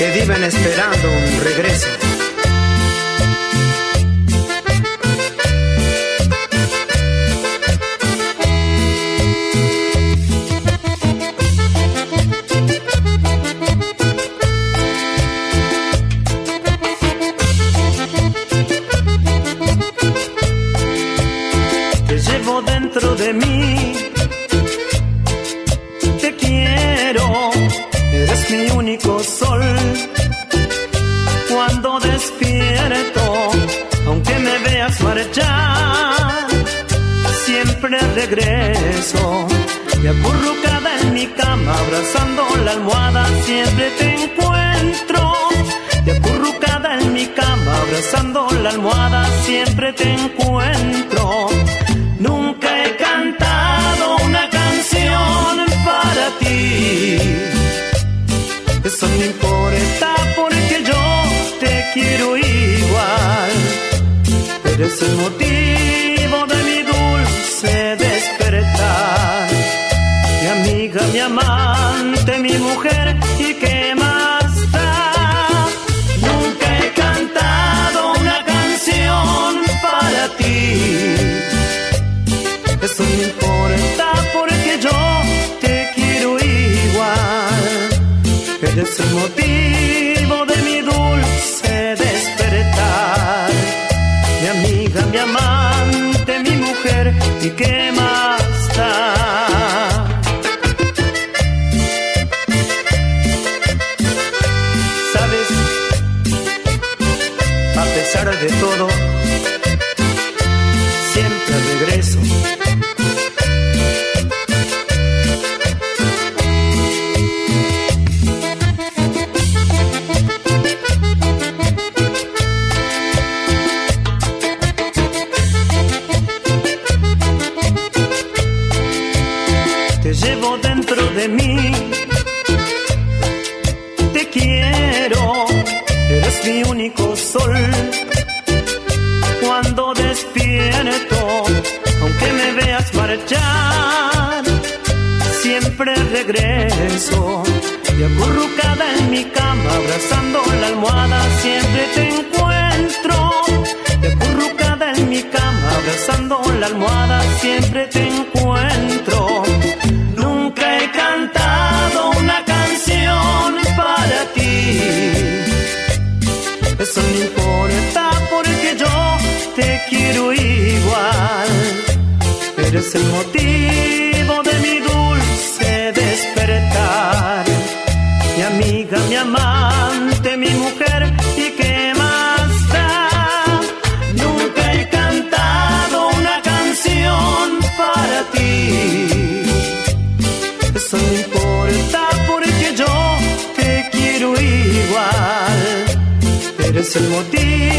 que viven esperando un regreso. Te llevo dentro de mí, te quiero, eres mi único sol. Cuando despierto, aunque me veas marchar, siempre regreso. Y acurrucada en mi cama, abrazando la almohada, siempre te encuentro. Y acurrucada en mi cama, abrazando la almohada, siempre te encuentro. Nunca he cantado una canción para ti. Eso no importa porque yo te quiero igual. Eres el motivo de mi dulce despertar. Mi amiga, mi amante, mi mujer, ¿y qué más da? Nunca he cantado una canción para ti. Eso no importa porque yo te quiero igual. Eres el motivo de mi dulce despertar. Mi amiga, mi amante, mi mujer, ¿y qué más da? Sabes, a pesar de todo, siempre regreso. Te llevo dentro de mí, te quiero, eres mi único sol. Cuando despierto, aunque me veas marchar, siempre regreso. Y acurrucada en mi cama, abrazando la almohada, siempre te encuentro. Y acurrucada en mi cama, abrazando la almohada, siempre te encuentro. Nunca he cantado una canción para ti. Eso no importa porque yo te quiero igual. Eres el motivo de mi dulce despertar. Mi amiga, mi amante, mi mujer, ¿y qué más da? Nunca he cantado una canción para ti. Eso no importa porque yo te quiero igual. Eres el motivo